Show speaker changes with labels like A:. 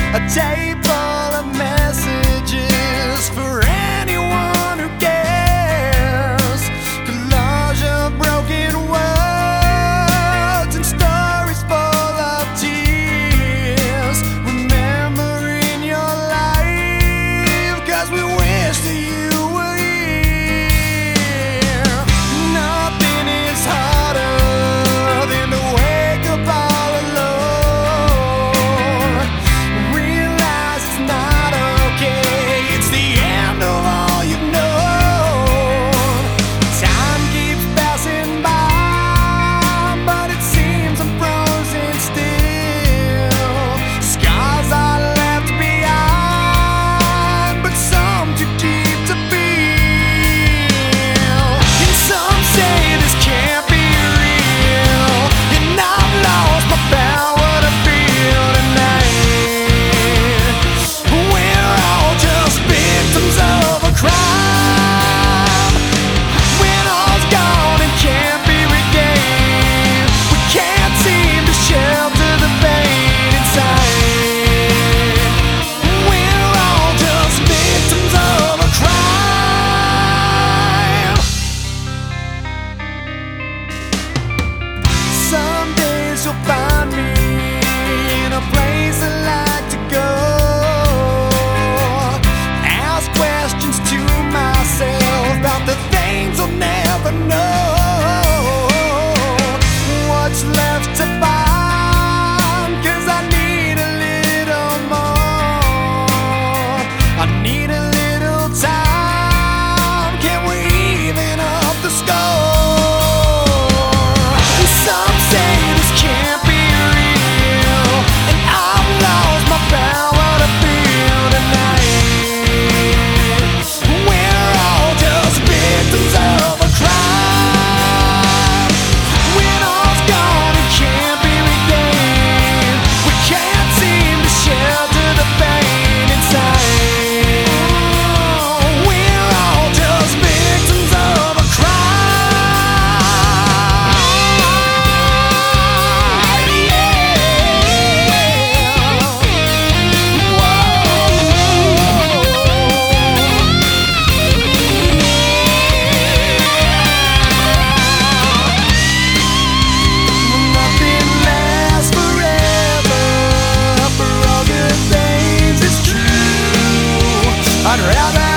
A: a tape full of messages for anyone who cares. Collage of broken words and stories full of tears. Remembering your life, 'cause we wish that you were here. Nothing is harder than to wake up all alone. Realize it's not okay, it's the end of all you've known. Time keeps passing by, but it seems I'm frozen still. Scars are left behind, but some too deep to feel. And some say this can't be real, and I've lost my power to feel tonight. We're all just victims of a crime. When all's gone and can't be regained, we can't seem to shelter the pain inside. We're all just victims of a crime. Some days you'll find me in a place I like to go. Ask questions to myself about the things I'll never know. What's left to find? 'Cause I need a little more. I need a little time. Can we even up the score? Some say this can't be real, and I've lost my power to feel tonight. We're all just victims of a crime. When all's gone and can't be regained, we can't seem to shelter the pain inside. We're all just victims of a crime. Nothing lasts forever, for all good things it's true. I'd rather